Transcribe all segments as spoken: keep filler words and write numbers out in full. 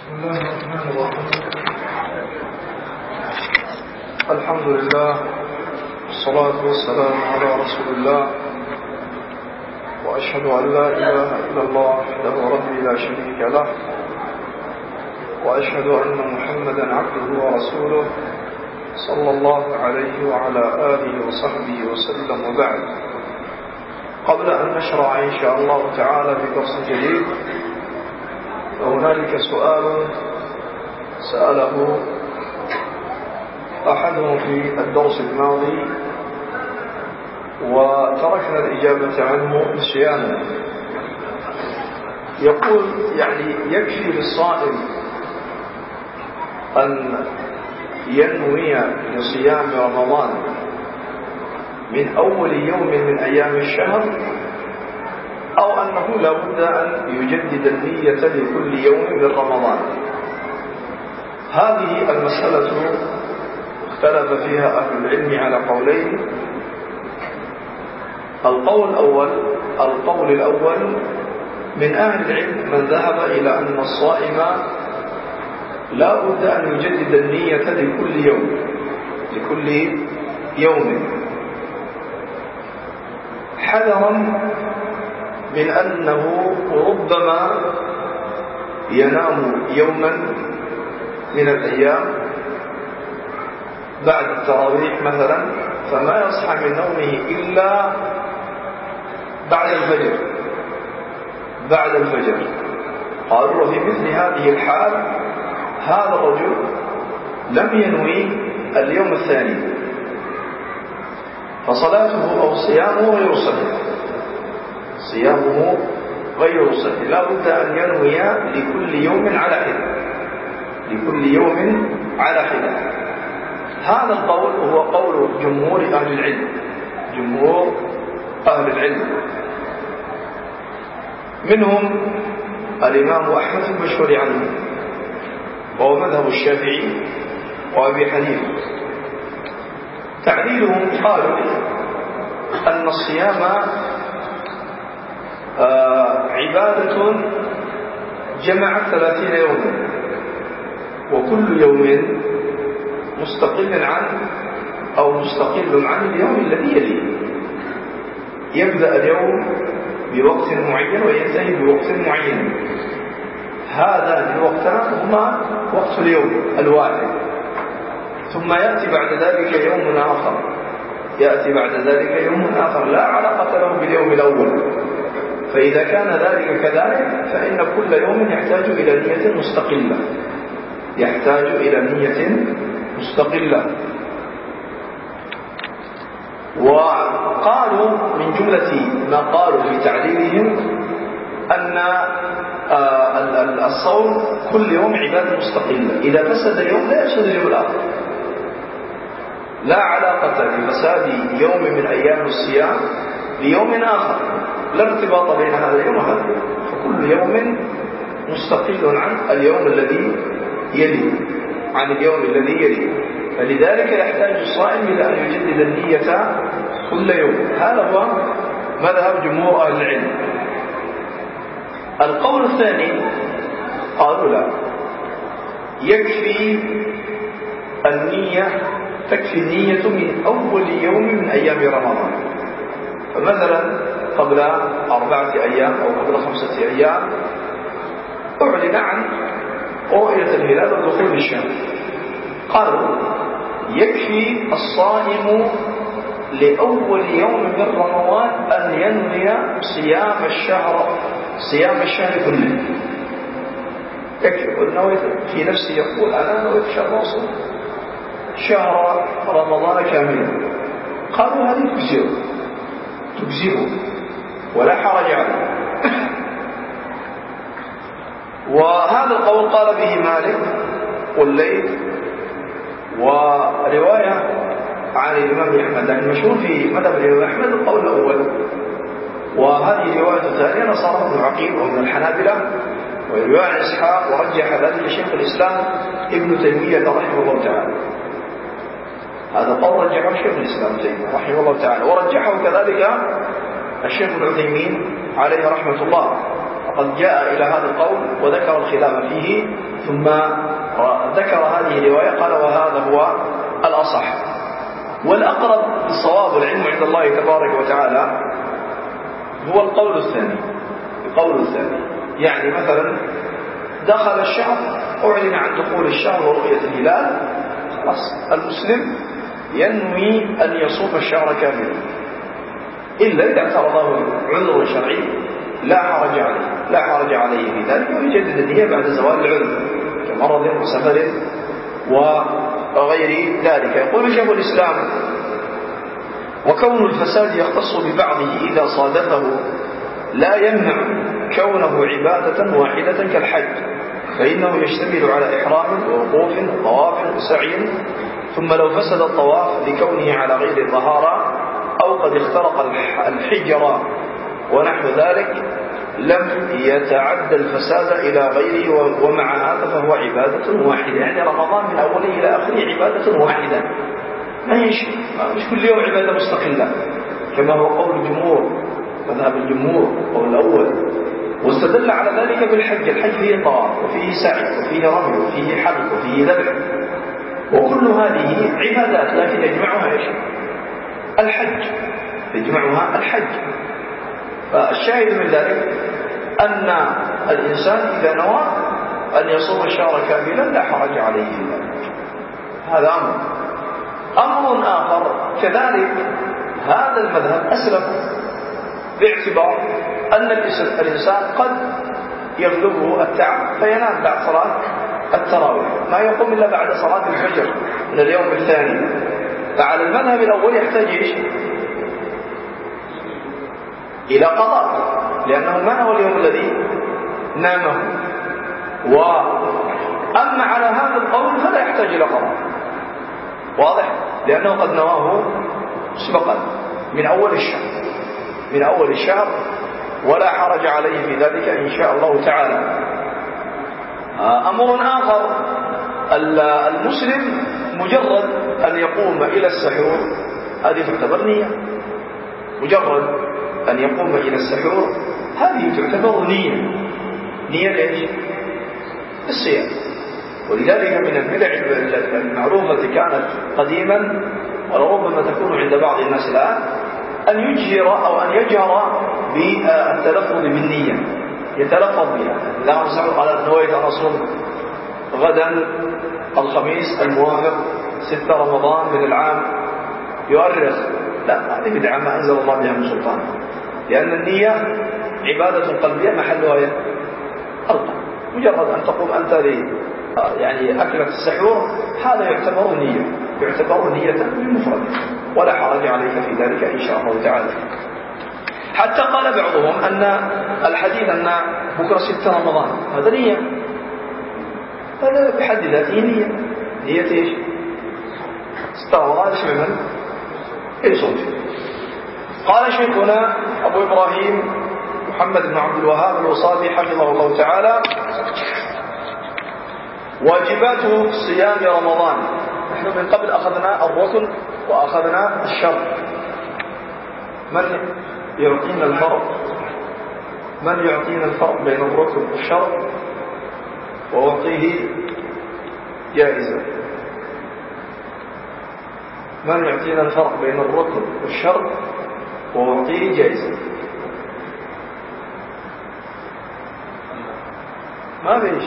بسم الله الرحمن الرحيم. الحمد لله والصلاة والسلام على رسول الله، وأشهد أن لا إله إلا الله وحده ربي لا شريك له، وأشهد أن محمدا عبده ورسوله صلى الله عليه وعلى آله وصحبه وسلم. وبعد، قبل أن نشرع إن شاء الله تعالى بدرس جديد، فهنالك سؤال سأله أحدهم في الدرس الماضي وتركنا الإجابة عنه نسيانا. يقول يعني يكفي للصائم أن ينوي لصيام رمضان من أول يوم من أيام الشهر، أو أنه لا بد أن يجدد النية لكل يوم من رمضان؟ هذه المسألة اختلف فيها أهل العلم على قولين. القول الأول القول الأول من أهل العلم من ذهب إلى أن الصائم لا بد أن يجدد النية لكل يوم لكل يوم حذرا من أنه ربما ينام يوما من الأيام بعد التراويح مثلا، فما يصحى من نومه إلا بعد الفجر بعد الفجر قالوا وفي مثل هذه الحال هذا الرجل لم ينوي اليوم الثاني، فصلاته أو صيامه غير صحيح صيامه غير صحيح لا بد أن ينوي لكل يوم على حدة لكل يوم على حدة. هذا القول هو قول جمهور أهل العلم جمهور أهل العلم منهم الإمام أحمد المشهور عنه، وهو مذهب الشافعي وأبي حنيفة. تعليلهم قالوا أن الصيام آه عبادة جمعت ثلاثين يوما، وكل يوم مستقل عن أو مستقل عن اليوم الذي يليه. يبدأ اليوم بوقت معين وينتهي بوقت معين. هذان الوقتان هما وقت اليوم الواحد، ثم يأتي بعد ذلك يوم آخر يأتي بعد ذلك يوم آخر لا علاقة له باليوم الأول. فإذا كان ذلك كذلك فإن كل يوم يحتاج إلى نية مستقلة يحتاج إلى نية مستقلة. وقالوا من جملة ما قالوا في تعليلهم أن الصوم كل يوم عبادة مستقلة، إذا فسد يوم لا يفسد اليوم الآخر، لا علاقة لفساد يوم من أيام الصيام ليوم آخر، لا ارتباط بين هذا اليوم وهذا اليوم، فكل يوم مستقل عن اليوم الذي يلي عن اليوم الذي يلي. فلذلك يحتاج الصائم إلى أن يجدد النية كل يوم. هذا هو مذهب جمهور أهل العلم. القول الثاني قالوا لا، يكفي النية تكفي النية من أول يوم من أيام رمضان. فمثلا قبل أربعة أيام أو قبل خمسة أيام أعلن عن رؤية الهلال ودخول الشهر، قالوا يكفي الصائم لأول يوم من رمضان أن ينوي صيام الشهر صيام الشهر كله. يكفي النويت في نفسه يقول أنا نويت شهر رمضان شهر رمضان كاملا. قالوا هذه تجزئه تجزئه ولا حرج عليه. وهذا القول قال به مالك والليث، ورواية عن الإمام أحمد. يعني المشهور في مذهب الإمام أحمد القول الأول، وهذه رواية ثانية نصره بن عقيل ومن الحنابلة، ورواية عن إسحاق ورجح ذلك شيخ الإسلام ابن تيمية رحمه الله تعالى. هذا قول رجحه شيخ الإسلام تيمية رحمه الله تعالى، ورجحه كذلك الشيخ ابن عثيمين عليه رحمة الله. قد جاء إلى هذا القول وذكر الخلاف فيه، ثم ذكر هذه الرواية قال وهذا هو الأصح والأقرب للصواب والعلم عند الله تبارك وتعالى هو القول الثاني. القول الثاني يعني مثلا دخل الشهر، أعلن عن دخول الشهر ورؤية الهلال، خلاص المسلم ينوي أن يصوم الشهر كاملا، إلا إذا اعترضه عذر شرعي لا حرج عليه لا حرج عليه في ذلك، ويجدد النية بعد زوال العذر كمرض وسفر وغير ذلك. يقول شيخ الإسلام: وكون الفساد يختص ببعضه إذا صادفه لا يمنع كونه عبادة واحدة كالحج، فإنه يشتمل على إحرام ووقوف وطواف وسعي، ثم لو فسد الطواف لكونه على غير الطهارة أو قد اخترق الحجر ونحو ذلك لم يتعدى الفساد إلى غيره، ومع هذا فهو عبادة واحدة. يعني رمضان من أوله إلى آخره عبادة واحدة، ما هيش مش كل يوم عبادة مستقلة كما هو قول الجمهور، مذهب الجمهور قول الأول، واستدل على ذلك بالحج. الحج فيه طواف وفيه سعي وفيه رمي وفيه حلق وفيه ذبح، وكل هذه عبادات، لكن يجمعها ايش؟ الحج، يجمعها الحج. فالشاهد من ذلك أن الإنسان إذا نوى أن يصوم الشهر كاملا لا حرج عليه ذلك. هذا أمر. أمر آخر كذلك هذا المذهب أسلم، باعتبار أن الإنسان قد يغلبه التعب فينام بعد صلاة التراويح، ما يقوم إلا بعد صلاة الفجر من اليوم الثاني. فعلى المذهب الأول يحتاج إيش؟ إلى قضاء، لأنه ما هو اليوم الذي نامه. وأما على هذا القول فلا يحتاج إلى قضاء، واضح؟ لأنه قد نواه مسبقا من أول الشهر من أول الشهر ولا حرج عليه في ذلك إن شاء الله تعالى. أمر آخر: المسلم مجرد أن يقوم إلى السحور هذه تعتبر نية، مجرد أن يقوم إلى السحور هذه تعتبر نية. نية ليش؟ الصيام. ولذلك من البدع المعروفة التي كانت قديما ولربما تكون عند بعض الناس الآن أن يجهر أو أن يجهر بالتلفظ بالنية، يتلفظ بها. إذا أمسحوا قال نويت أن أصوم غدا الخميس الموافق ستة رمضان من العام، يؤرخ. لا، هذه بدعة ما أنزل الله بها من سلطان، لأن النية عبادة قلبية محلها القلب. مجرد أن تقوم أنت لي يعني أكلة السحور هذا يعتبر نية، يعتبر نية بالمفرد، ولا حرج عليك في ذلك إن شاء الله تعالى. حتى قال بعضهم أن الحديث أن بكرة ستة رمضان هذا نية، هذا بحد ذاته نية. نية إيش؟ ستة رمضان اسم من؟ يصوم. قال شيخنا أبو إبراهيم محمد بن عبد الوهاب الوصابي حفظه الله تعالى: واجبات صيام رمضان. نحن من قبل أخذنا الركن وأخذنا الشرط. من يعطينا الفرق من يعطينا الفرق بين الركن والشرط ووعطيه جائزة؟ من يعطينا الفرق بين الركن والشرط ووعطيه جائزة؟ ما فيش.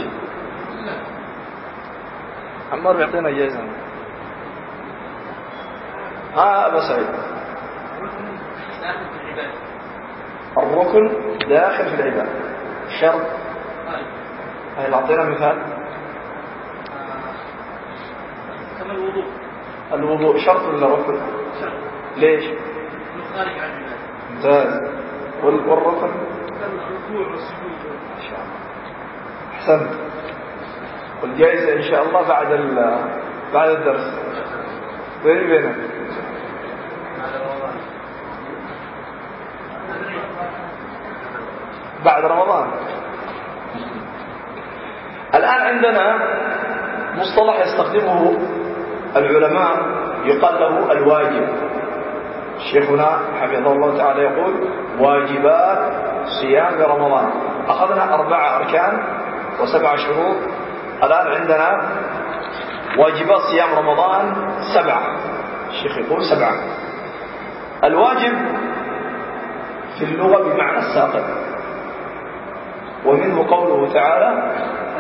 عمار بيعطينا جائزة. ها أبا سعيد، الركن داخل في العبادة، الشرط هل أعطينا مثال؟ كما الوضوء. الوضوء شرط ولا ركن؟ شرط. ليش؟ خارج عن العبادة. ممتاز. والركن؟ الركوع والسجود. إن شاء الله. أحسنت. والجائزة إن شاء الله بعد بعد الدرس. بيني بينك. بعد رمضان. الآن عندنا مصطلح يستخدمه العلماء يقال له الواجب. شيخنا حفظه الله تعالى يقول: واجبات صيام رمضان. أخذنا أربعة أركان وسبعة شروط. الآن عندنا واجبات صيام رمضان سبعة. الشيخ يقول سبعة. الواجب في اللغة بمعنى الساقط، ومنه قوله تعالى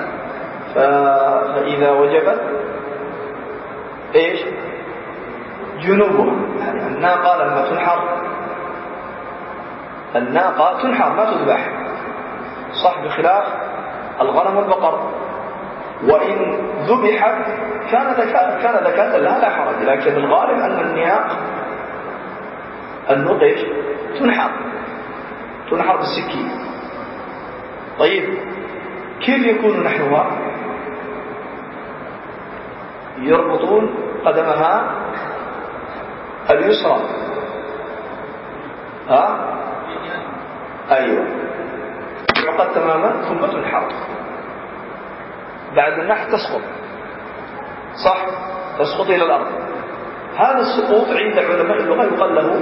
فإذا وجبت إيش جنوبها، يعني الناقة لما تنحر، الناقة تنحر ما تذبح، صح، بخلاف الغنم والبقر. وإن ذبحت كان ذكاء كان ذكاة لا لا حرج، لكن الغالب أن النياق النوق إيش تنحر تنحر بالسكين. طيب كيف يكون نحوها؟ يربطون قدمها اليسرى، ها أيوة، تعقد تماما ثم تنحر. بعد النحر تسقط، صح، تسقط إلى الأرض. هذا السقوط عند علماء اللغة يقال له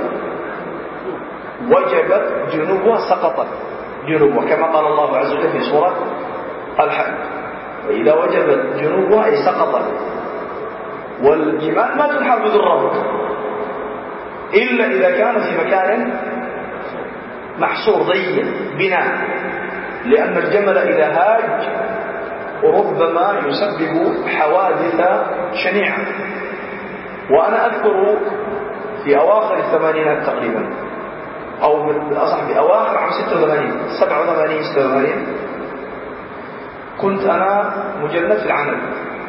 وجبت جنوبها، سقطت جنوبها، كما قال الله عز وجل في سورة الحج وإذا وجبت جنوبها أي سقطت. والجمال ما تنحر بدون ربط إلا إذا كان في مكان محصور ضيق بناء، لأن الجمل إذا هاج ربما يسبب حوادث شنيعة. وأنا أذكر في أواخر الثمانينات تقريبا، أو بالأصح بأواخر عام ستة وثمانين سبعة وثمانين ستة وثمانين، كنت أنا مجند في العنب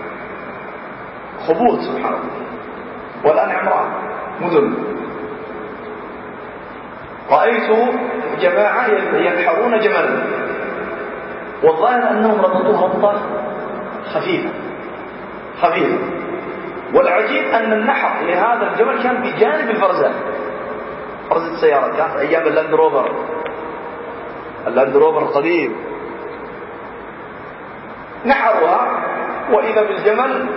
خبوط سبحان الله، والآن عمران مدن. رأيت جماعة ينحرون جملا، والظاهر أنهم ربطوه ربطة خفيفة خفيفة والعجيب أن النحر لهذا الجمل كان بجانب الفرزة، فرزة السيارات، كانت أيام اللاند روفر اللاند روفر القديم. نحروها وإذا بالجمل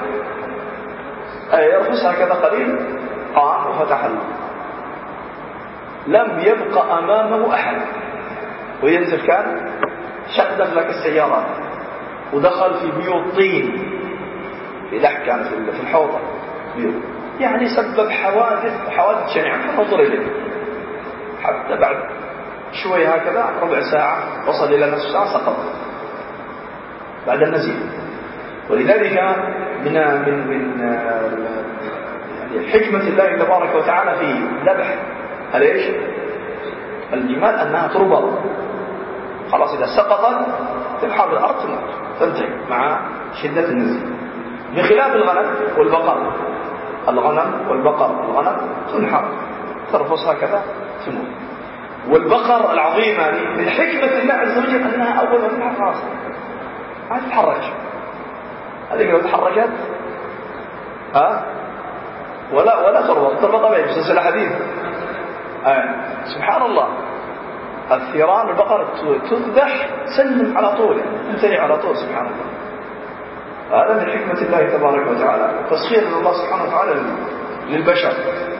يرفس هكذا قليل، قام وفتح الله، لم يبقى أمامه أحد، وينزل كان شقدف لك السيارات، ودخل في بيوت طين في لحكة في الحوضة بيوت، يعني سبب حوادث حوادث شنيعة. ننظر إليه حتى بعد شوي هكذا ربع ساعة وصل إلى نصف ساعة سقط بعد النزيف. ولذلك من من من يعني حكمة الله تبارك وتعالى في ذبح الايش الجمال أنها تربط، خلاص إذا سقطت تنحر الأرض تموت تنتهي مع شدة النزيف، بخلاف الغنم والبقر. الغنم والبقر الغنم تنحر ترفص هكذا تموت. والبقر العظيمة من حكمة الله عز وجل أنها أول ما تنحر خلاص ما تتحركش. هذه لو تحركت ها ولا ولا تربط تربط أبعد بسلسلة حديد. آه. سبحان الله، الثيران البقر تذبح سلم على طول، تنتهي على طول. سبحان الله، هذا من حكمة الله تبارك وتعالى، تسخير من الله سبحانه وتعالى للبشر.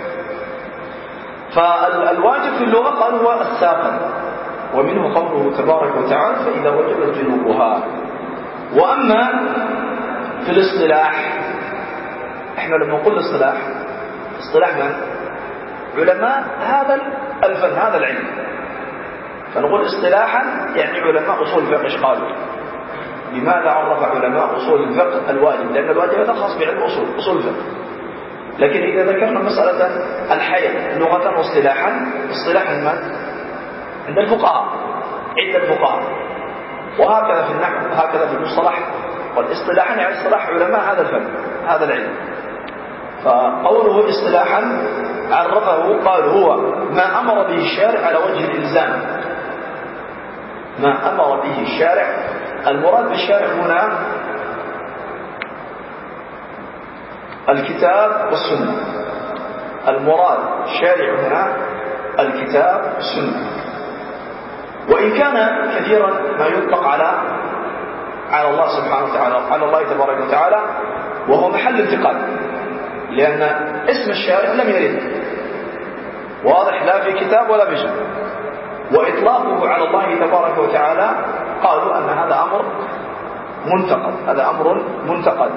فالواجب في اللغة قال هو الساقط، ومنه قوله تبارك وتعالى فإذا وجبت جنوبها. وأما في الاصطلاح، احنا لما نقول الاصطلاح اصطلاح من؟ علماء هذا الفن هذا العلم. فنقول اصطلاحا يعني علماء أصول الفقه ايش قالوا؟ لماذا عرف علماء أصول الفقه الواجب؟ لأن الواجب هذا خاص بعلم أصول أصول الفقه. لكن إذا ذكرنا مسألة الحياة لغة واصطلاحا، اصطلاحا من؟ عند الفقهاء، عند الفقهاء، وهكذا في النحو وهكذا في المصطلح. والاصطلاحا يعني اصطلاح علماء هذا الفن هذا العلم. فقوله اصطلاحا عرفه قال هو ما أمر به الشارع على وجه الإلزام، ما أمر به الشارع. المراد بالشارع هنا الكتاب والسنة، المراد الشارع هنا الكتاب والسنة. وإن كان كثيرا ما يطلق على على الله سبحانه وتعالى، على الله تبارك وتعالى، وهو محل انتقاد، لأن اسم الشارع لم يرد واضح لا في كتاب ولا في سنة، وإطلاقه على الله تبارك وتعالى قالوا أن هذا أمر منتقد، هذا أمر منتقد.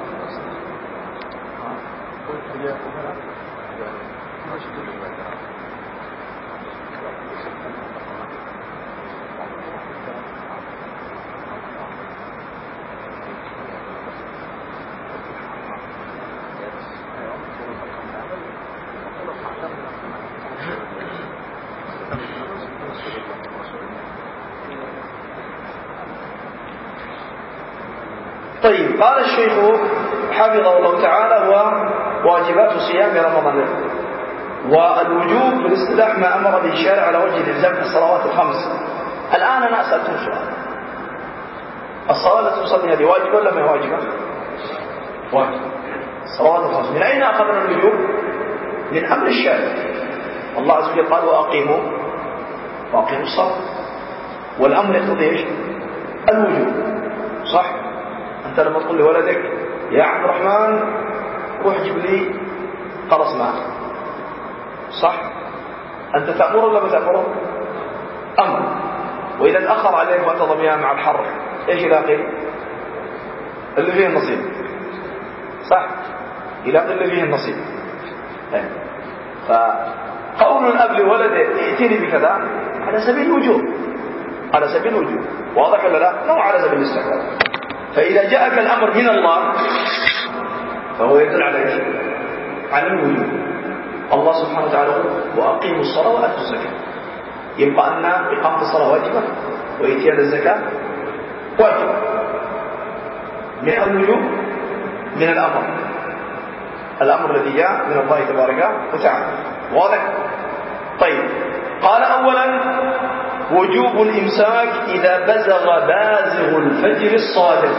طيب، قال الشيخ حفظه الله تعالى: وواجبات صيام رمضان. والوجوب بالاصطلاح ما أمر به الشارع على وجه الإلزام في الصلوات الخمس. الآن أنا أسألكم سؤال: الصلاة التي تصلي هذه واجبة ولا ما واجبة؟ واجب. الصلوات الخمس من أين أخذنا الوجوب؟ من أمر الشارع. الله عز وجل قال: وأقيموا وأقيموا الصلاة. والأمر يقتضي ايش؟ الوجوب. صح؟ أنت لما تقول لولدك: يا عبد الرحمن روح جيب لي قرص ماء، صح؟ أنت تأمره ولا ما تأمره؟ أمر. وإذا تأخر عليك وأنت ضميان مع الحر، إيش يلاقي؟ اللي فيه النصيب، صح؟ يلاقي اللي فيه النصيب. فقول الأب لولده: ائتني بكذا، على سبيل الوجوب، على سبيل الوجوب. واضح ولا لا؟ مو على سبيل الاستحباب. فإذا جاءك الأمر من الله فهو يدل على ايش؟ على الوجوب. الله سبحانه وتعالى يقول: وأقيموا الصلاة وآتوا الزكاة. يبقى أن إقامة الصلاة واجبة وإتيان الزكاة واجب. من الوجوب من الأمر، الأمر الذي جاء من الله تبارك وتعالى. واضح؟ طيب، قال: أولا وجوب الإمساك إذا بزغ بازغ الفجر الصادق.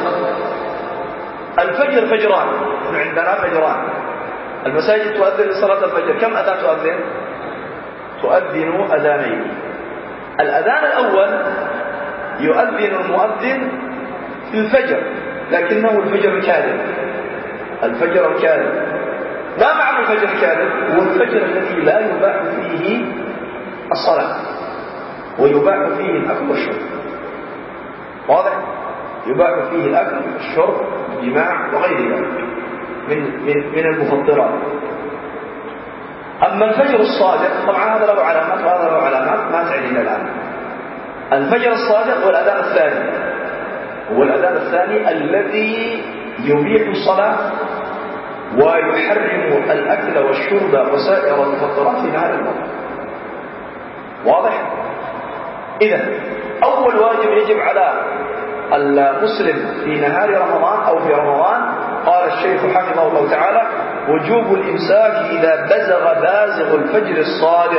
الفجر فجران، عندنا فجران. المساجد تؤذن لصلاة الفجر، كم أذان تؤذن؟ تؤذن أذانين. الأذان الأول يؤذن المؤذن في الفجر، لكنه الفجر الكاذب. الفجر الكاذب، ما معنى الفجر الكاذب؟ هو الفجر الذي لا يباح فيه الصلاة ويباح فيه الأكل والشرب. واضح؟ يباح فيه الأكل والشرب، الجماع وغير ذلك من من من المفطرات. أما الفجر الصادق طبعا هذا له علامات وهذا له علامات ما تعنينا الآن. الفجر الصادق هو الأذان الثاني، هو الأذان الثاني الذي يبيح الصلاة ويحرم الأكل والشرب وسائر المفطرات في نهار الوقت. واضح؟ إذن أول واجب يجب على المسلم في نهار رمضان أو في رمضان، قال الشيخ حفظه الله تعالى: وجوب الإمساك إذا بزغ بازغ الفجر الصادق.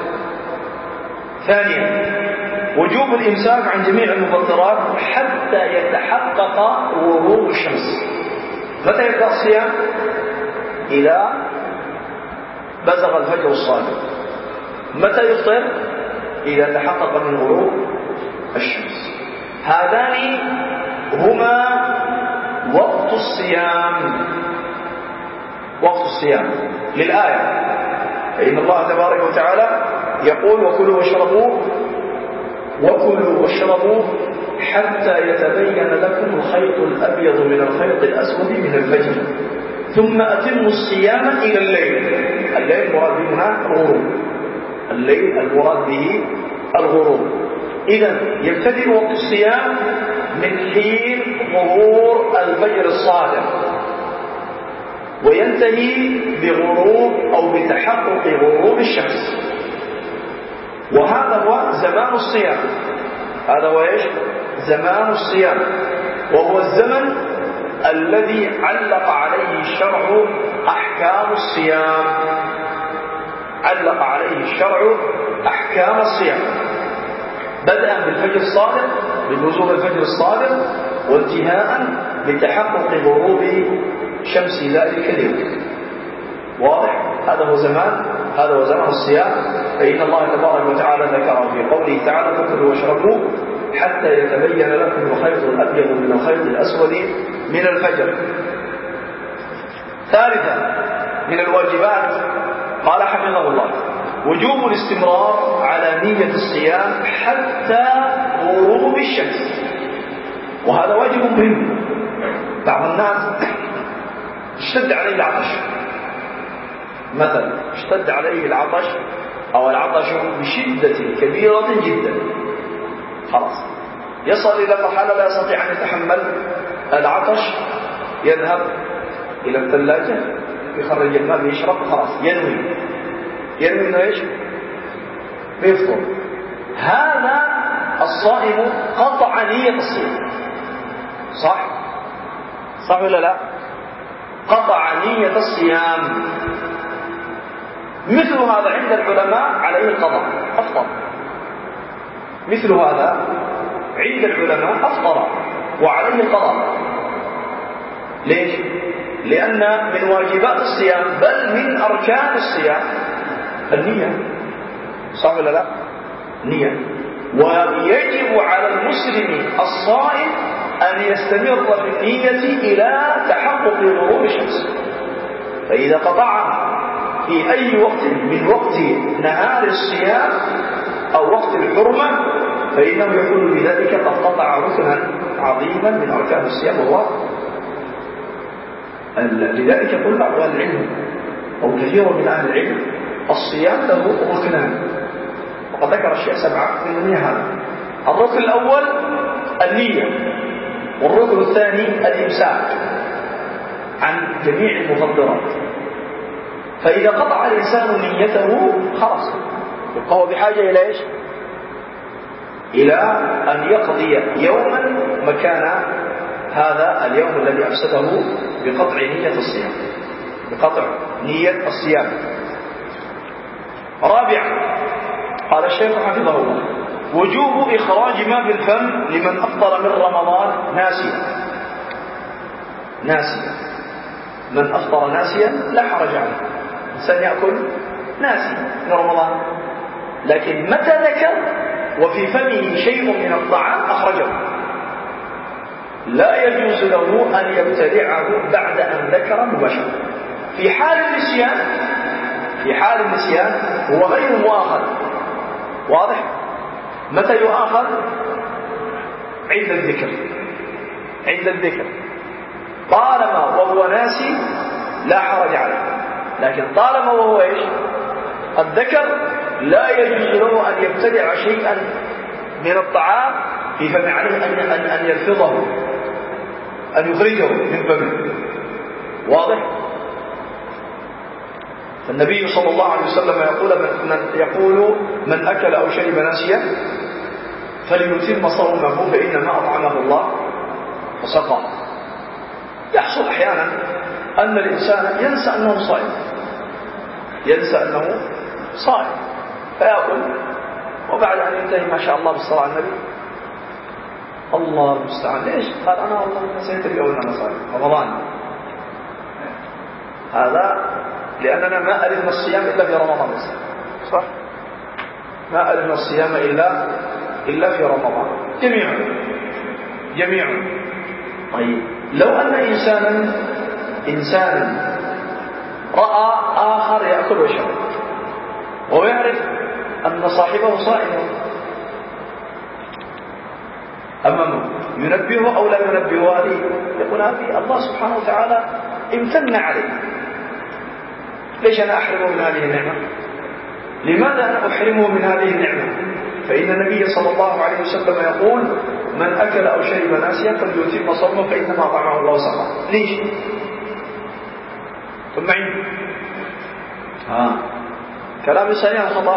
ثانيا وجوب الإمساك عن جميع المفطرات حتى يتحقق غروب الشمس. متى يبدأ الصيام؟ إذا بزغ الفجر الصادق. متى يفطر؟ إذا تحقق من غروب الشمس. هذان هما وقت الصيام، وقت الصيام للآية. فإن الله تبارك وتعالى يقول: وكلوا واشربوا وكلوا واشربوا حتى يتبين لكم الخيط الأبيض من الخيط الأسود من الفجر ثم أتموا الصيام إلى الليل. الليل مراد به هنا الغروب، الليل المراد به الغروب. إذن يبتدئ وقت الصيام من حين ظهور الفجر الصادق وينتهي بغروب أو بتحقق غروب الشمس. وهذا هو زمان الصيام، هذا هو إيش؟ زمان الصيام، وهو الزمن الذي علق عليه الشرع أحكام الصيام، علق عليه الشرع أحكام الصيام، بدءا بالفجر الصادق، بنزول الفجر الصادق، وانتهاء بتحقق غروب شمس ذلك اليوم. واضح؟ هذا هو زمان هذا هو زمان الصيام. فإن الله تبارك وتعالى ذكر في قوله تعالى: فكلوا واشربوا حتى يتبين لكم الخيط الأبيض من الخيط الأسود من الفجر. ثالثا من الواجبات قال حفظه الله: وجوب الاستمرار على نية الصيام حتى غروب الشمس. وهذا واجب مهم. بعض الناس اشتد عليه العطش مثلا، اشتد عليه العطش أو العطش بشدة كبيرة جدا، خلاص يصل إلى مرحلة لا يستطيع أن يتحمل العطش، يذهب إلى الثلاجة يخرج الماء يشرب، خلاص ينوي ينوي إنه إيش؟ بيفطر. هذا الصائم قطع نية الصيام، صح؟ صح ولا لا؟ قطع نية الصيام. مثل هذا عند العلماء عليه القضاء، أفطر. مثل هذا عند العلماء أفطر وعليه القضاء. ليش؟ لأن من واجبات الصيام بل من أركان الصيام النية، صح ولا لا؟ نية. ويجب على المسلم الصائم أن يستمر في النية إلى تحقق غروب الشمس، فإذا قطعها في أي وقت من وقت نهار الصيام أو وقت الحرمة فإنه يكون بذلك قد قطع ركنا عظيما من أركان الصيام، وهو لذلك يقول بعض أهل العلم أو كثير من أهل العلم الصيام له ركنان، وقد ذكر الشيخ سبعة من النية. هذا الركن الأول النية، والركن الثاني الإمساك عن جميع المفطرات. فإذا قطع الإنسان نيته خلاص يبقى هو بحاجة إلى إيش؟ إلى أن يقضي يوما مكان هذا اليوم الذي أفسده بقطع نية الصيام، بقطع نية الصيام. رابعا قال الشيخ حفظه الله: وجوب إخراج ما في الفم لمن أفطر من رمضان ناسيا. ناسيا، من أفطر ناسيا لا حرج عليه، إنسان يأكل ناسي من رمضان، لكن متى ذكر وفي فمه شيء من الطعام أخرجه، لا يجوز له أن يبتلعه بعد أن ذكر مباشرة. في حال النسيان، في حال النسيان هو غير مؤاخذ، واضح؟ متى يؤاخذ؟ عند الذكر، عند الذكر طالما وهو ناسي لا حرج عليه، لكن طالما وهو ايش؟ الذكر لا يجوز له أن يبتدع شيئا من الطعام في فمه، عليه أن أن أن يلفظه، أن يخرجه من فمه، واضح؟ فالنبي صلى الله عليه وسلم يقول من يقول من أكل أو شرب ناسيا فليتم صومه فإنما أطعمه الله وسقاه. يحصل أحيانا أن الإنسان ينسى أنه صائم، ينسى أنه صائم فيأكل، وبعد أن ينتهي ما شاء الله بالصلاة على النبي الله المستعان، ليش؟ قال أنا والله نسيت اليوم أنا صائم رمضان. هذا لأننا ما ألفنا الصيام إلا في رمضان، صح؟ ما ألفنا الصيام إلا إلا في رمضان جميعا جميعا. طيب لو أن إنسانا إنسانا رأى آخر يأكل ويشرب ويعرف أن صاحبه صائم أمامه، ينبهه أو لا ينبهه؟ هذه يقول هذه الله سبحانه وتعالى امتن عليه، ليش أنا أحرمه من هذه النعمة؟ لماذا أنا أحرمه من هذه النعمة؟ فإن النبي صلى الله عليه وسلم يقول من أكل أو شرب ناسيا فليتم صومه فإنما أطعمه الله وسقاه. ليش؟ قل معي. ها كلام صحيح خطأ؟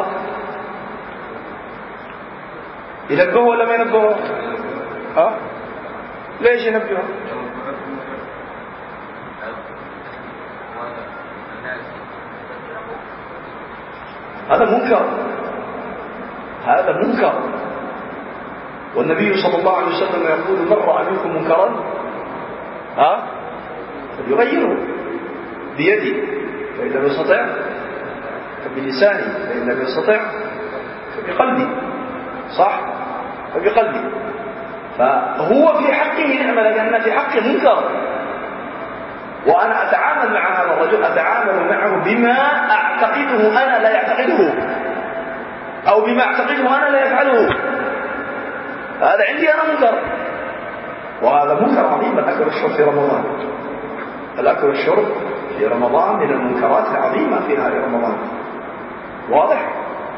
ينبهه ولا ما ينبهه؟ ها ليش ينبهه؟ هذا منكر، هذا منكر. والنبي صلى الله عليه وسلم يقول من رأى منكم منكرا ها فليغيره بيده، فإن لم يستطع فبلسانه، فإن لم يستطع فبقلبه، صح؟ فبقلبه. فهو في حقه نعمة لأن في حقه منكر، وأنا أتعامل مع هذا الرجل أتعامل معه بما أعتقده أنا لا يعتقده، أو بما أعتقده أنا لا يفعله، هذا عندي أنا منكر. وهذا منكر عظيم الأكل والشرب في رمضان. الأكل والشرب في رمضان من المنكرات العظيمة في نهار رمضان. واضح؟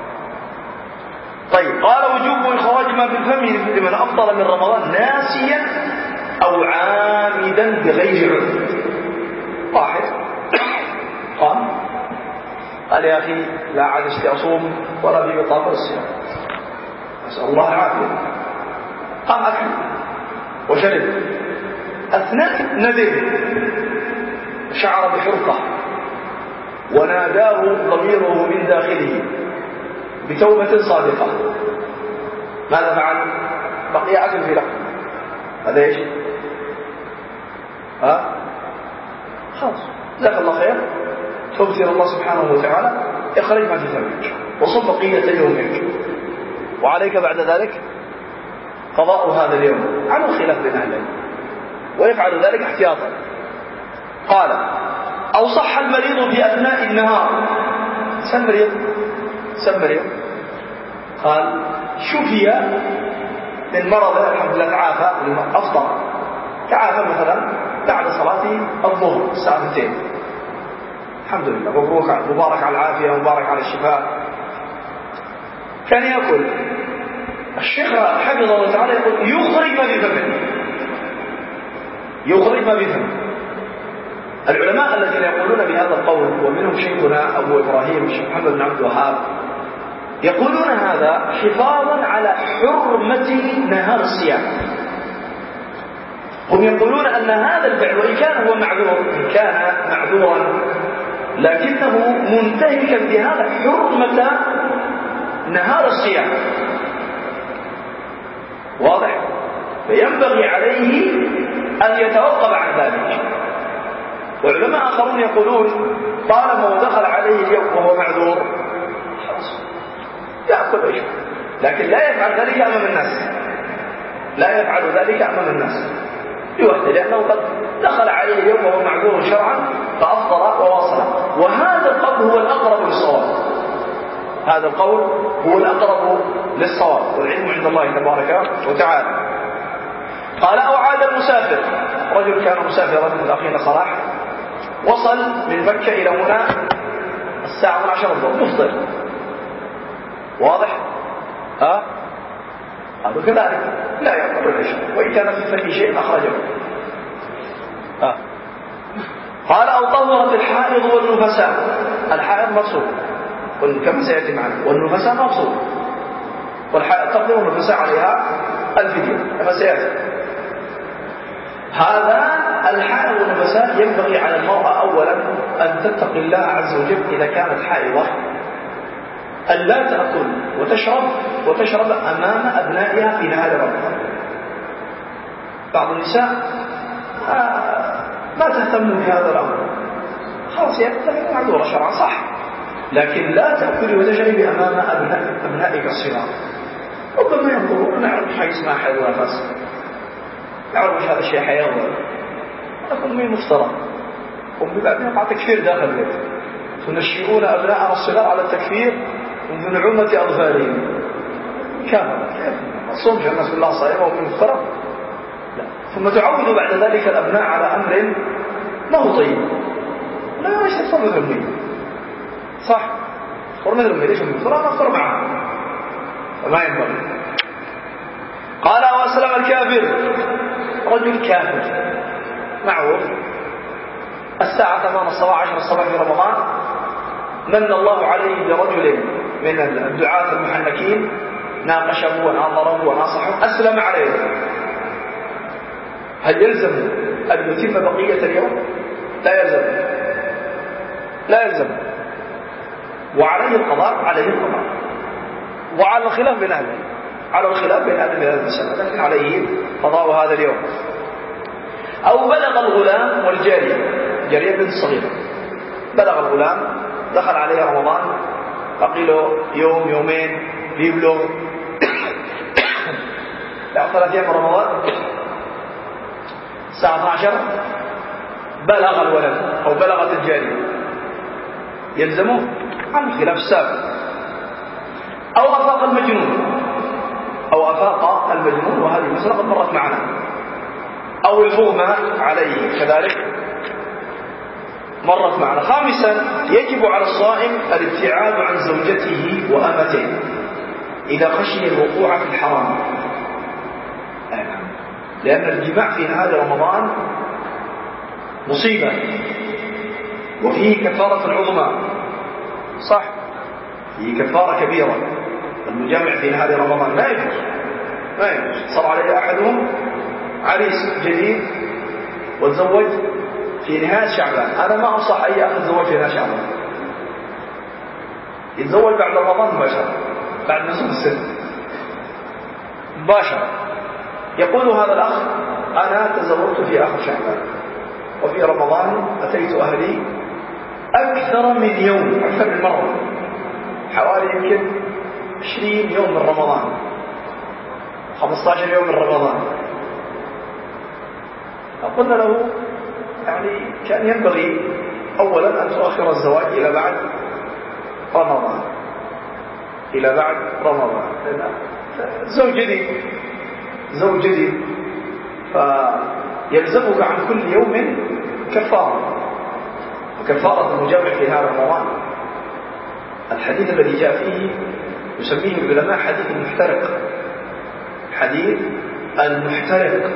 طيب قال وجوب إخراج ما في الفم لمن أفطر من رمضان ناسيا أو عامدا بغير عذر. واحد قام قال يا أخي لا عجزت أصوم ولا بي بطاقة الصيام، أسأل الله العافية، قام أكل وشرب أثناء نذر شعر بحرقة وناداه ضميره من داخله بتوبة صادقة، ماذا فعل؟ بقي أكل في لحم، هذا ايش؟ ها؟ خلاص جزاك الله خير، توبت إلى الله سبحانه وتعالى، اخرج ما في فمك وصم بقية يومك، وعليك بعد ذلك قضاء هذا اليوم على الخلاف بين أهل العلم، ويفعل ذلك احتياطا. قال أو صح المريض في أثناء النهار. سم مريض سم مريض قال شفي من مرض الحمد لله تعافى، أفطر تعافى مثلا بعد صلاة الظهر ساعتين، الحمد لله مبروك مبارك على العافية مبارك على الشفاء، كان يأكل. الشيخ حفظه الله تعالى يقول يخرج ما بفمه، يخرج ما بفمه. العلماء الذين يقولون بهذا القول ومنهم شيخنا أبو إبراهيم الشيخ محمد بن عبد الوهاب يقولون هذا حفاظا على حرمة نهار الصيام. هم يقولون أن هذا الفعل وإن كان هو معذور إن كان معذورا لكنه منتهكا بهذا حرمة نهار الصيام. واضح؟ فينبغي عليه أن يتوقف عن ذلك. وعلماء آخرون يقولون طالما دخل عليه اليوم وهو معذور خلاص يأكل ويشرب، لكن لا يفعل ذلك أمام الناس، لا يفعل ذلك أمام الناس لوحده، لأنه قد دخل عليه اليوم وهو معذور شرعا فأفطر وواصل. وهذا القول هو الأقرب للصواب، هذا القول هو الأقرب للصواب، والعلم عند الله تبارك وتعالى. قال أو عاد المسافر، رجل كان مسافرا من أخينا صلاح وصل من مكة إلى هنا الساعة اثنتا عشرة الظهر مفطر. واضح؟ ها؟ هذا كذلك لا يأكل ولا يشرب، وإن كان في فمه شيء أخرجه. ها؟ قال أو طهرت الحائض والنفساء. الحائض مقصود كما سيأتي معنا، والنفساء مقصود، والحائض تقضي والنفساء عليها الفدية كما سيأتي. هذا الحائض والنفساء ينبغي على المرأة أولا أن تتقي الله عز وجل إذا كانت حائضة، أن لا تأكل وتشرب وتشرب أمام أبنائها في نهار رمضان. بعض النساء ما تهتم بهذا الأمر، خلاص يعني معذورة شرعا صح، لكن لا تأكلي وتشربي أمام أبناء أبنائك الصغار. ربما ينظرون نعرف شيء اسمه حيض ونفاس، نعرف هذا الشيء حيوي، لكن مين مفترض وبعدين يقع تكفير داخل البيت، تنشئون أبناءنا الصغار على التكفير ومن عمة أظفارهم. كامل ما تصومش الناس بالله صائمة ومن مفترض، لا. ثم تعودوا بعد ذلك الأبناء على أمر ما هو طيب، لا ليش تفطر مثل أمي، صح تفطر مثل أمي، ليش أمي مفترض ما أفطر معها، فما ينبغي. قال وأسلم الكافر، رجل كافر معروف الساعة ثمان الصباح عشر الصباح في رمضان، من الله عليه برجل من الدعاة المحنكين ناقشه وناظره وناصحه أسلم عليه، هل يلزم أن يتم بقية اليوم؟ لا يلزم، لا يلزم، وعليه القضاء، عليه القضاء، وعلى الخلاف بين أهله، على الخلاف بين أهل هذا المسألة، لكن عليه قضاء هذا اليوم. أو بلغ الغلام والجارية، جارية بنت صغيرة، بلغ الغلام دخل عليه رمضان بقي له يوم يومين يبلغ لا ثلاث أيام رمضان الساعة اثنتا عشرة بلغ الولد أو بلغت الجارية، يلزمه عن خلاف السابق. أو أفاق المجنون، أو أفاق المجنون، وهذه مسألة قد مرت معنا، أو المغمى عليه كذلك مرت معنا. خامسا يجب على الصائم الابتعاد عن زوجته وأمته إذا خشي الوقوع في الحرام، لأن الجماع في نهار رمضان مصيبة وفيه كفارة عظمى، صح، فيه كفارة كبيرة. المجامع في نهار رمضان لا يجوز، لا يجوز. صار عليه أحدهم عريس جديد وتزوج في نهاية شعبان، أنا ما أنصح أي أخ يتزوج في نهاية شعبان، يتزوج بعد رمضان مباشرة، بعد نزول السنة مباشرة. يقول هذا الأخ أنا تزوجت في آخر شعبان وفي رمضان أتيت أهلي أكثر من يوم، أكثر من مرة، حوالي يمكن عشرين يوم من رمضان، خمسة عشر يوم من رمضان. فقلنا له يعني كان ينبغي أولا أن تؤخر الزواج إلى بعد رمضان، إلى بعد رمضان، زوج جديد زوج جديد فيلزمك عن كل يوم كفارة، وكفارة المجامع في نهار رمضان. الحديث الذي جاء فيه يسميه العلماء حديث المحترق، حديث المحترق.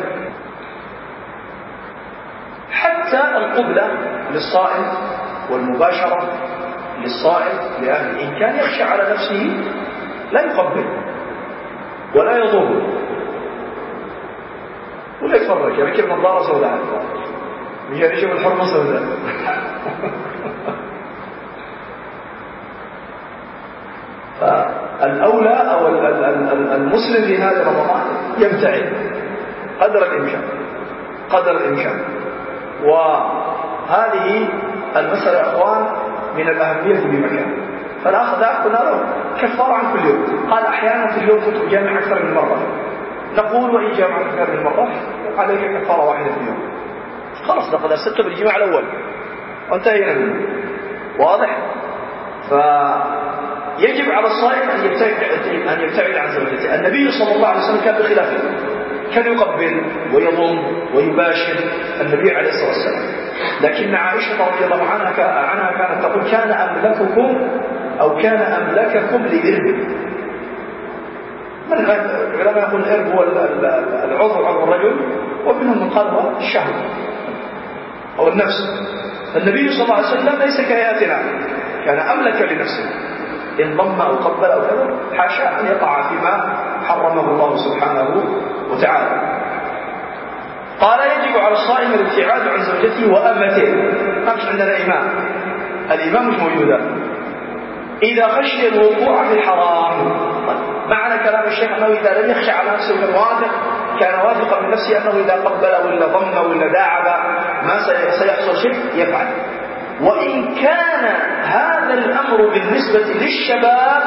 حتى القبلة للصائم والمباشرة للصائم لأهل إن كان يخشى على نفسه لا يقبل ولا يضر ولا يتفرج، يركب نظارة سوداء مش يشوف الحرمة سوداء. فالأولى أو المسلم في هذا رمضان يبتعد قدر الإمكان، قدر الإمكان. وهذه المسألة يا أخوان من الأهمية بمكان. فالأخ ذا قلنا له كفار عن كل يوم، قال أحيانا في اليوم كنت أجامع أكثر من مرة. نقول وإن جامع أكثر من مرة عليك كفارة واحدة في اليوم، خلاص لقد أرسلت بالجماع الأول وانتهينا منه، واضح؟ فيجب على الصائم أن يبتعد أن يبتعد عن زوجته. النبي صلى الله عليه وسلم كان بخلافه، كان يقبل ويضم ويباشر النبي عليه الصلاة والسلام. لكن عائشة رضي الله عنها عنها كانت تقول كان أملككم أو كان أملككم لإرب. من العلماء يقول الإرب هو العضو عضو الرجل، ومنهم من قال هو الشهوة أو النفس. النبي صلى الله عليه وسلم ليس كهيئتنا، كان أملك لنفسه، إن ضم أو قبل أو كذا حاشا أن يقع فيما حرمه الله سبحانه وتعالى. قال يجب على الصائم الابتعاد عن زوجته وأمته. ما فيش عندنا إمام، الإمام مش موجودة. إذا خشي الوقوع في الحرام، معنى كلام الشيخ أنه إذا لم يخشى على نفسه كان واثق، كان واثقا من نفسه أنه إذا قبل ولا ضم ولا داعب ما سيحصل شيء يفعل. وإن كان هذا الأمر بالنسبة للشباب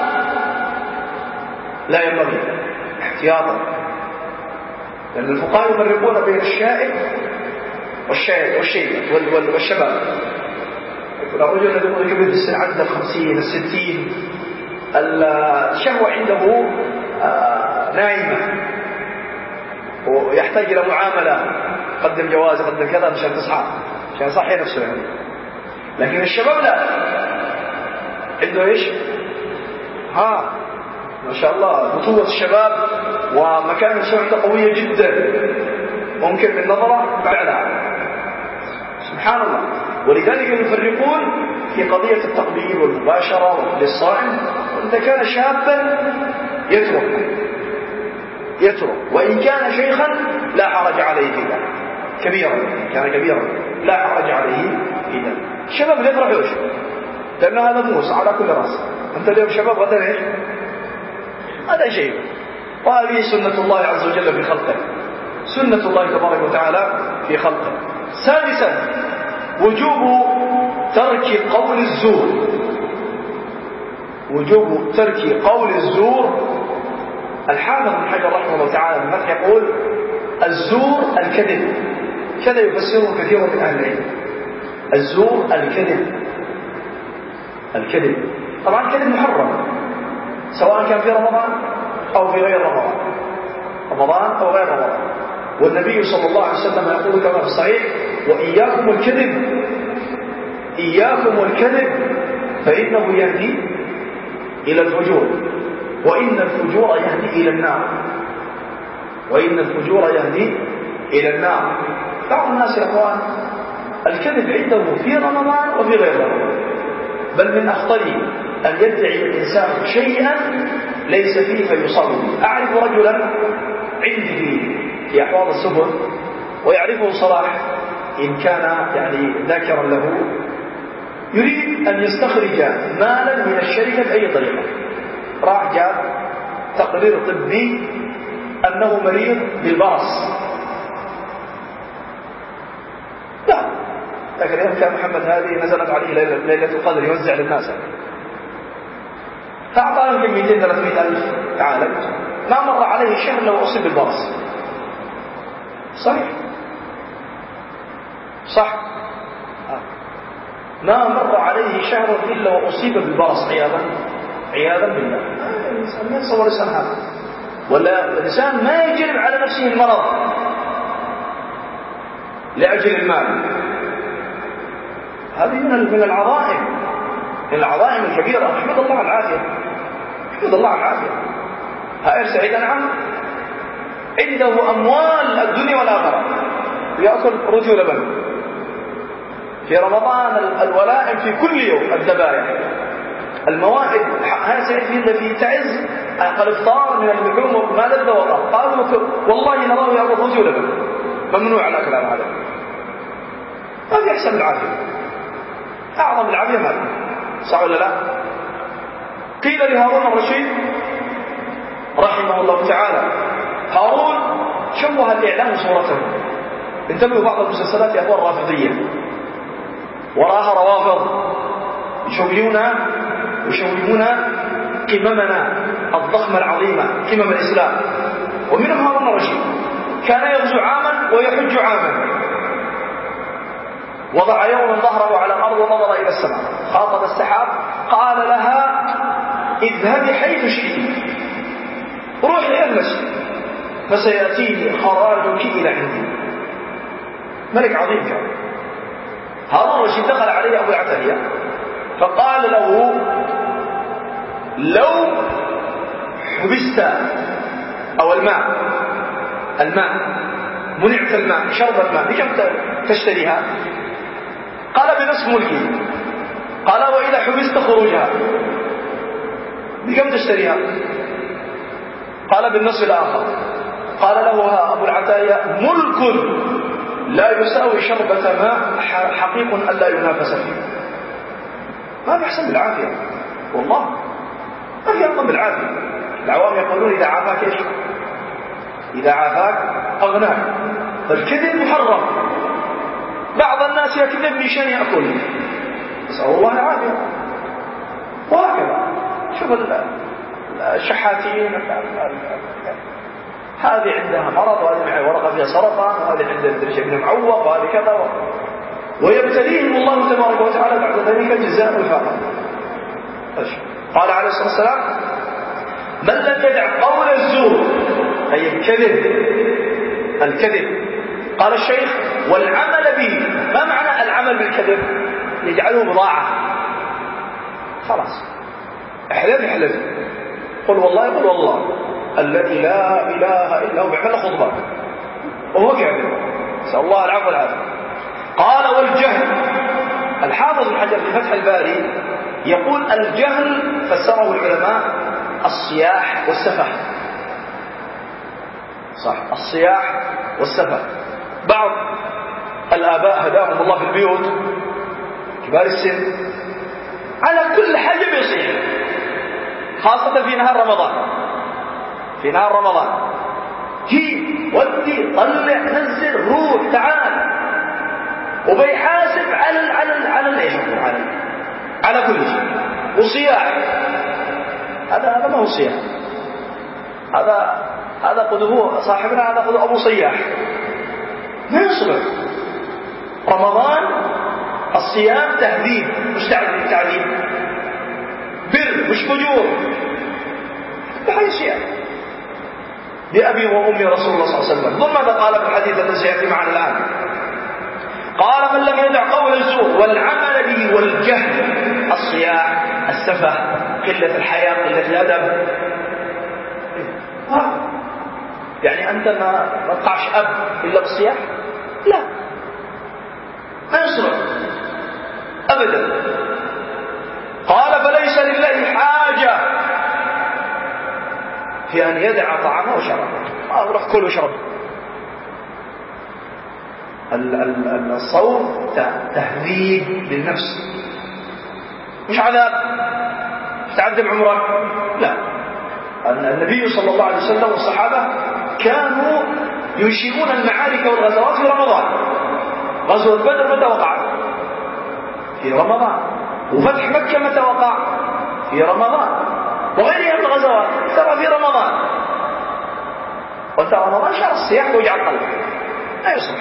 لا ينبغي احتياطا، لأن الفقهاء يفرقون بين الشائب والشيب والشيب والشباب. يقول الرجل الذي يكون كبير في السن عدى الخمسين الستين الشهوة عنده نائمة ويحتاج إلى معاملة، قدم جواز قدم كذا عشان تصحى عشان يصحي نفسه يعني. لكن الشباب لا، عنده ايش؟ ها ما شاء الله بطولة الشباب ومكان الشباب عنده قوية جدا، ممكن بالنظرة فعلها سبحان الله. ولذلك يفرقون في قضية التقبيل والمباشرة للصائم. إذا كان شابا يترك يترك وإن كان شيخا لا حرج عليه في ذلك، كبيرا كان كبيرا لا حرج عليه في ذلك. الشباب لا يفرحوش لأن هذا موس على كل رأس. أنت اليوم شباب غدا إيش؟ هذا شيء، وهذه سنة الله عز وجل في خلقه، سنة الله تبارك وتعالى في خلقه. سادسا وجوب ترك قول الزور، وجوب ترك قول الزور. الحافظ ابن حجر رحمه الله تعالى في الفتح يقول الزور الكذب، كذا يفسره كثير من أهل العلم. الزور الكذب، الكذب طبعا الكذب محرم سواء كان في رمضان أو في غير رمضان، رمضان أو غير رمضان. والنبي صلى الله عليه وسلم يقول كما في الصحيح: وإياكم الكذب، إياكم الكذب فإنه يهدي إلى الفجور، وإن الفجور يهدي إلى النار، وإن الفجور يهدي إلى النار. بعض الناس يا أخوان الكذب عنده في رمضان وفي غير رمضان، بل من أخطره أن يدعي الإنسان شيئا ليس فيه فيصاب به. أعرف رجلا عندي في أحواض السبل ويعرفه صلاح إن كان يعني ذاكرا له، يريد أن يستخرج مالا من الشركة بأي طريقة. راح جاب تقرير طبي أنه مريض بالبرص. لا لكن يوم كان محمد هذه نزلت عليه ليلة القدر يوزع للناس، فأعطاه يمكن مئتين ثلاثمئة ألف يعالج، ما مر عليه شهر لو أصيب بالبرص. صحيح صح آه. ما مر عليه شهر إلا وأصيب بالبرص عياذا عياذا بالله. آه الإنسان ما يتصور الإنسان هذا، ولا الإنسان ما يجلب على نفسه المرض لأجل المال. هذه من من العظائم من العظائم الكبيرة. احمد الله العافية، احمد الله العافية. هائر سعيد نعم عنده أموال الدنيا والآخرة، يأكل رجل لبن في رمضان، الولائم في كل يوم، الذبائح، الموائد. هائر سعيد الذي تعز الافطار من اللحوم ما لذ وطاب، قالوا والله نراه يأكل رجل لبن، ممنوع الأكل على هذا. ما في أحسن العافية، أعظم العافية مال، صح ولا لا؟ قيل لهارون الرشيد رحمه الله تعالى: هارون شوه الإعلام صورته. انتبهوا بعض المسلسلات يا أخوان رافضية، وراها روافض يشوهون يشوهون قممنا الضخمة العظيمة، قمم الإسلام. ومنهم هارون الرشيد كان يغزو عاما ويحج عاما، وضع يوما ظهره على الأرض ونظر إلى السماء، خاطب السحاب قال لها: اذهبي حيث شئت، روحي أهلس، فسيأتيني خراجك إلى عندي. ملك عظيم كان هارون الرشيد. دخل عليه أبو العتاهية فقال له: لو حبست أو الماء الماء منعت الماء، شرب الماء، بكم تشتريها؟ قال: بنصف ملكي. قال: وإذا حبست خروجها بكم تشتريها؟ قال: بالنصف الآخر. قال له أبو العتاهية: ملك لا يساوي شربة ماء حقيق ألا ينافس فيه. ما بيحسن بالعافية والله، ما في أمر بالعافية. العوام يقولون إذا عافاك إيش؟ إذا عافاك أغناك. فالكذب محرم. بعض الناس يكذب مشان يأكل، نسأل الله العافية. وهكذا شوف الشحاتين، هذه عندها مرض، وهذه معها ورقة فيها سرطان، وهذه عندها درجة من معوق، وهذه كذا و... ويبتليهم الله تبارك وتعالى بعد ذلك جزاء وفاقا. قال عليه الصلاة والسلام: من لم يدع قول الزور، أي الكذب الكذب قال الشيخ: والعمل به. ما معنى العمل بالكذب؟ يجعله بضاعة. خلاص احلف احلف، قل والله قل والله الذي لا إله إلا هو، بيعمل خطبة وهو كاذب، نسأل الله العفو والعافية. قال: والجهل. الحافظ بن حجر في فتح الباري يقول: الجهل فسره العلماء الصياح والسفه. صح، الصياح والسفه. بعض الآباء هداهم الله في البيوت كبار السن على كل حاجة بيصيح، خاصة في نهار رمضان. في نهار رمضان جيب ودي طلع نزل روح تعال، وبيحاسب على ال على ال على الايش على على كل شيء. وصياح هذا هذا ما هو صياح، هذا هذا قد هو صاحبنا، هذا قد ابو صياح. ما يصبر رمضان. الصيام تهذيب مش تعذيب، بر مش فجور. بحي صيام بأبي وأمي رسول الله صلى الله عليه وسلم. ثم ماذا قال في الحديث الذي سيأتي معنا الآن؟ قال: من لم يدع قول الزور والعمل به والجهل، الصياح، السفه، قلة الحياء، قلة الأدب. يعني أنت ما تقعش أب إلا بالصياح؟ لا، ما يصلح أبدا. قال: فليس لله حاجة في أن يدع طعامه وشرابه. آه روح كل واشرب. الصوم تهذيب للنفس، مش عذاب تعذب عمرك. لا، النبي صلى الله عليه وسلم والصحابة كانوا ينشئون المعارك والغزوات في رمضان. غزوة بدر متى وقعت؟ في رمضان. وفتح مكة متى وقع؟ في رمضان. وغيرها من الغزوات ترى في رمضان. وانت رمضان شهر الصيام ووجع القلب، لا يصلح.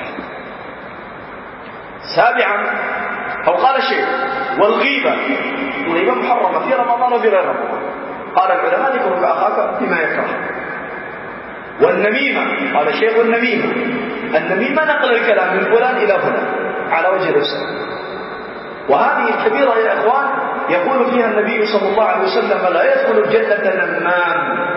سابعا، أو قال الشيخ: والغيبة، الغيبة محرمة في رمضان وفي غير رمضان. قال العلماء: ذكرك أخاك بما يكره. والنميمة، قال الشيخ: والنميمة، النميمة نقل الكلام من فلان إلى فلان على وجه الإفساد. وهذه الكبيرة يا إخوان يقول فيها النبي صلى الله عليه وسلم: لا يدخل الجنة نمام.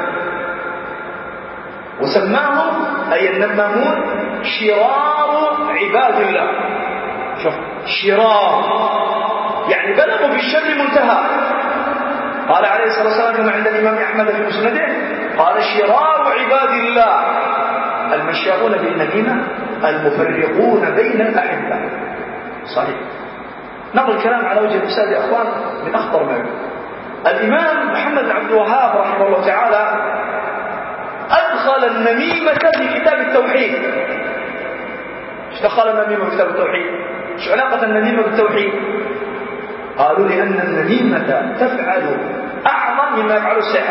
وسماهم أي النمامون شرار عباد الله. شوف، شرار يعني بلغوا في الشر منتهى. قال عليه الصلاة والسلام كما عند الإمام أحمد في مسنده: قال: شرار عباد الله المشاؤون بالنميمة المفرقون بين الأحبة. صحيح. نقل الكلام على وجه الإفساد يا أخوان من أخطر ما يكون. الإمام محمد بن عبد الوهاب رحمه الله تعالى أدخل النميمة في كتاب التوحيد. ايش دخل النميمة في كتاب التوحيد؟ ايش علاقة النميمة بالتوحيد؟ قالوا: لأن النميمة تفعل أعظم مما يفعل السحر.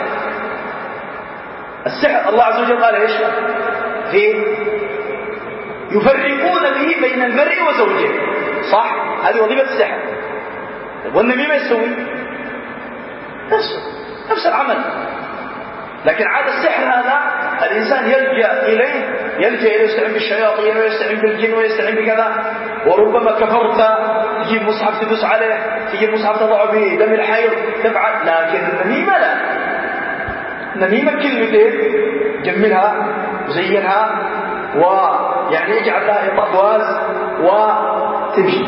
السحر الله عز وجل قال ايش؟ في يفرقون به بين المرء وزوجه، صح؟ هذه وظيفة السحر. والنميمة يسوي نفس نفس العمل، لكن عاد السحر هذا الإنسان يلجأ إليه، يلجأ إليه يستعين بالشياطين ويستعين بالجن ويستعين بكذا. وربما كفرت تجيب مصحف تدوس عليه، تجيب مصحف تضع به دم الحيض تفعل. لكن النميمة لا، النميمة كلمتين جملها وزينها ويعني اجعل لها أبواز وتمشي،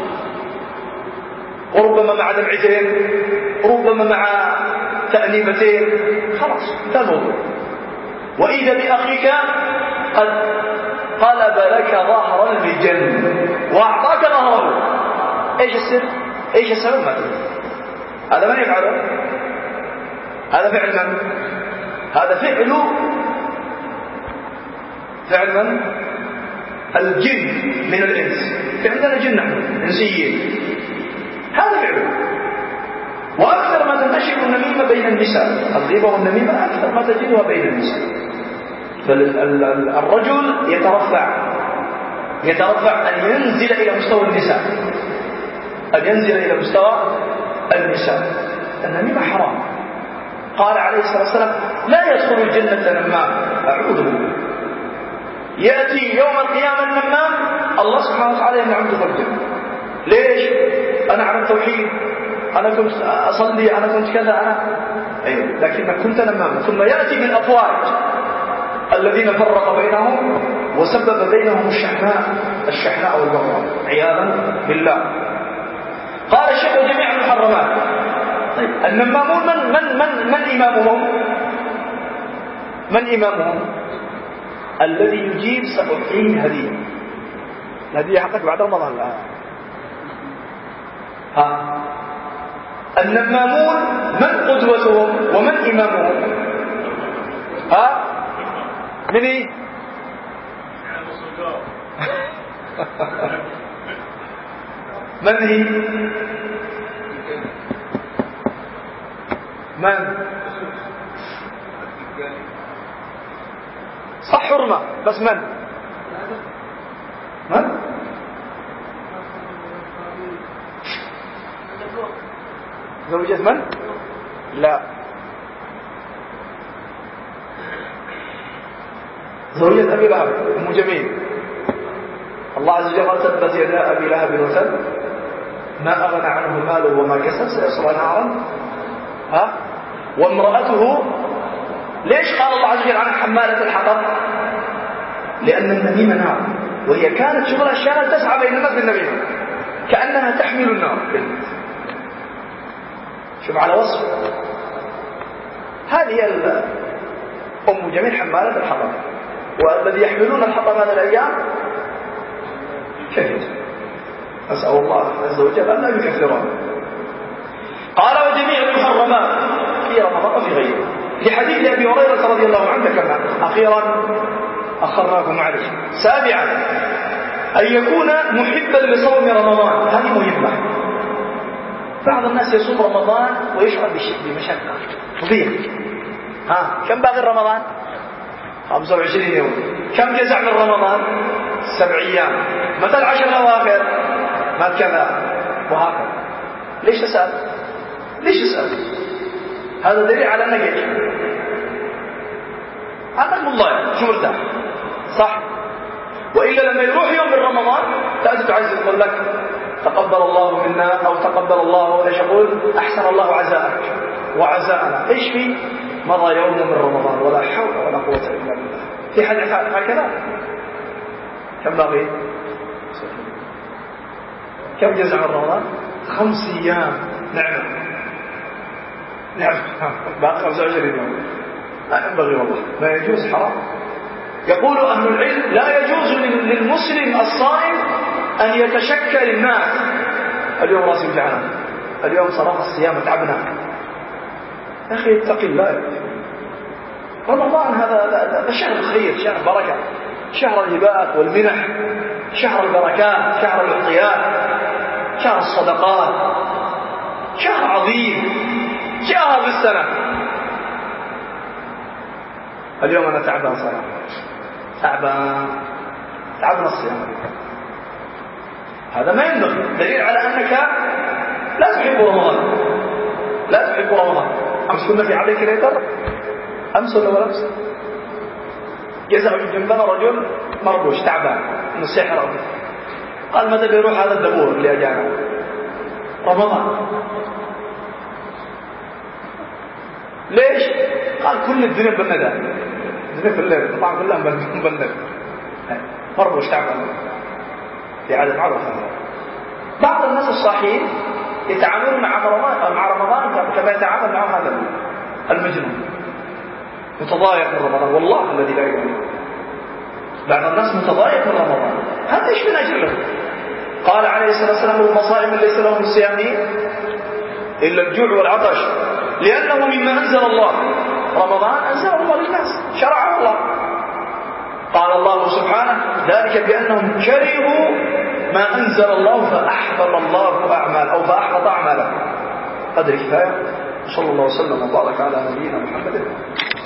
وربما مع دمعتين، ربما مع تأنيبتين، خلاص انتهى الموضوع. وإذا بأخيك قد قلب لك ظهر المجن وأعطاك ظهره. ايش السر؟ ايش السبب؟ ما تدري. هذا من يفعله؟ هذا فعل من؟ هذا فعل فعل من؟ الجن من الإنس. في عندنا جن نحن إنسيين، هذا فعله. وأكثر ما تنتشر النميمة بين النساء، الغيبة والنميمة أكثر ما تجدها بين النساء. فالرجل يترفع يترفع أن ينزل إلى مستوى النساء، أن ينزل إلى مستوى النساء. النميمة حرام. قال عليه الصلاة والسلام: لا يدخل الجنة نمام. أعوذ بالله. يأتي يوم القيامة النمام الله سبحانه وتعالى يمنعه دخول الجنة. ليش؟ أنا على التوحيد، أنا كنت أصلي، أنا كنت كذا، أنا أيوه، لكنك كنت نماما. ثم يأتي بالأفواج الذين فرق بينهم وسبب بينهم الشحناء الشحناء والبغضاء عياذا بالله. قال الشيخ: وجميع المحرمات. طيب النمامون من من من من إمامهم؟ من إمامهم؟ الذي يجيب سأعطيه هدية. الهدية حقك بعد رمضان الآن. ها، النمامون من قدوتهم ومن إمامهم؟ ها، من إيه؟ من هي؟ من؟ صح حرمة، بس من؟ من؟ زوجة من؟ لا، ذرية أبي لهب أم جميل. الله عز وجل قال تبت يدا أبي لهب وتب ما أغنى عنه ماله وما كسب سيصلى نارا ها وامرأته. ليش قال الله عز وجل عنها حمالة الحطب؟ لأن النميمة نار، وهي كانت شغلها الشاغل تسعى بين الناس بالنميمة كأنها تحمل النار. شوف على وصف هذه أم جميل حمالة الحطب، والذي يحملون الحطب هذه الأيام كيف؟ أسأل الله عز وجل أن لا يكفرون. قال وجميع المحرمات في رمضان وفي غيره، لحديث أبي هريرة رضي الله عنه كما أخيرا أخرناكم معلش. سابعا أن يكون محبا لصوم رمضان، هذه مهمة. بعض الناس يصوم رمضان ويشعر بمشقة فضيل. ها كم باقي رمضان؟ خمسة وعشرين يوم. كم جزع من رمضان؟ سبع أيام. متى العشر الأواخر؟ ما كذا وهكذا. ليش تسأل؟ ليش تسأل؟ هذا دليل على أنك إيش؟ أنك مضايق شو مرتاح صح؟ وإلا لما يروح يوم من رمضان تأتي تعز يقول لك تقبل الله منا أو تقبل الله إيش يقول أحسن الله عزاءك وعزاءنا. إيش في؟ مضى يوم من رمضان ولا حول ولا قوة إلا بالله. في حد هكذا؟ كم باقي؟ كم جزع من رمضان؟ خمس أيام. نعم نعم باقي خمسة وعشرين يوم. لا ينبغي والله، لا يجوز، حرام. يقول أهل العلم لا يجوز للمسلم الصائم أن يتشكى للناس. اليوم راسي وجعنا، اليوم صراحة الصيام تعبنا. يا أخي اتق الله. رمضان هذا شهر الخير، شهر بركة، شهر الهبات والمنح، شهر البركات، شهر العطيات، شهر الصدقات، شهر عظيم، شهر بالسنة. اليوم أنا تعبان صراحة، تعبان، تعبنا الصيام. هذا ما ينبغي، دليل على أنك لا تحب رمضان، لا تحب رمضان. أمس كنا في عليك ليتر، أمس ولا ولا أمس جزع جنبنا رجل مربوش تعبان من السحر، قال ماذا بيروح هذا الدبور اللي أجانا رمضان. ليش؟ قال كل الدنيا بندى، الدنيا كلها طبعا كلها بندى، مربوش تعبان في عادة معروفة. بعض الناس الصحيحين يتعاملون مع رمضان مع رمضان كما يتعامل مع هذا المجنون، متضايق من رمضان. والله الذي لا يؤمن، بعض الناس متضايق من رمضان، هذا ايش من اجل له؟ قال عليه الصلاه والسلام المصائم ليس لهم الصيام الا الجوع والعطش، لانه مما انزل الله. رمضان انزله الله للناس، شرعه الله. قال الله سبحانه ذلك بانهم كرهوا ما انزل الله فاحبط الله اعمال او فاحبط اعمالهم. قدر كفايه. صلى الله وسلم وبارك على نبينا محمد.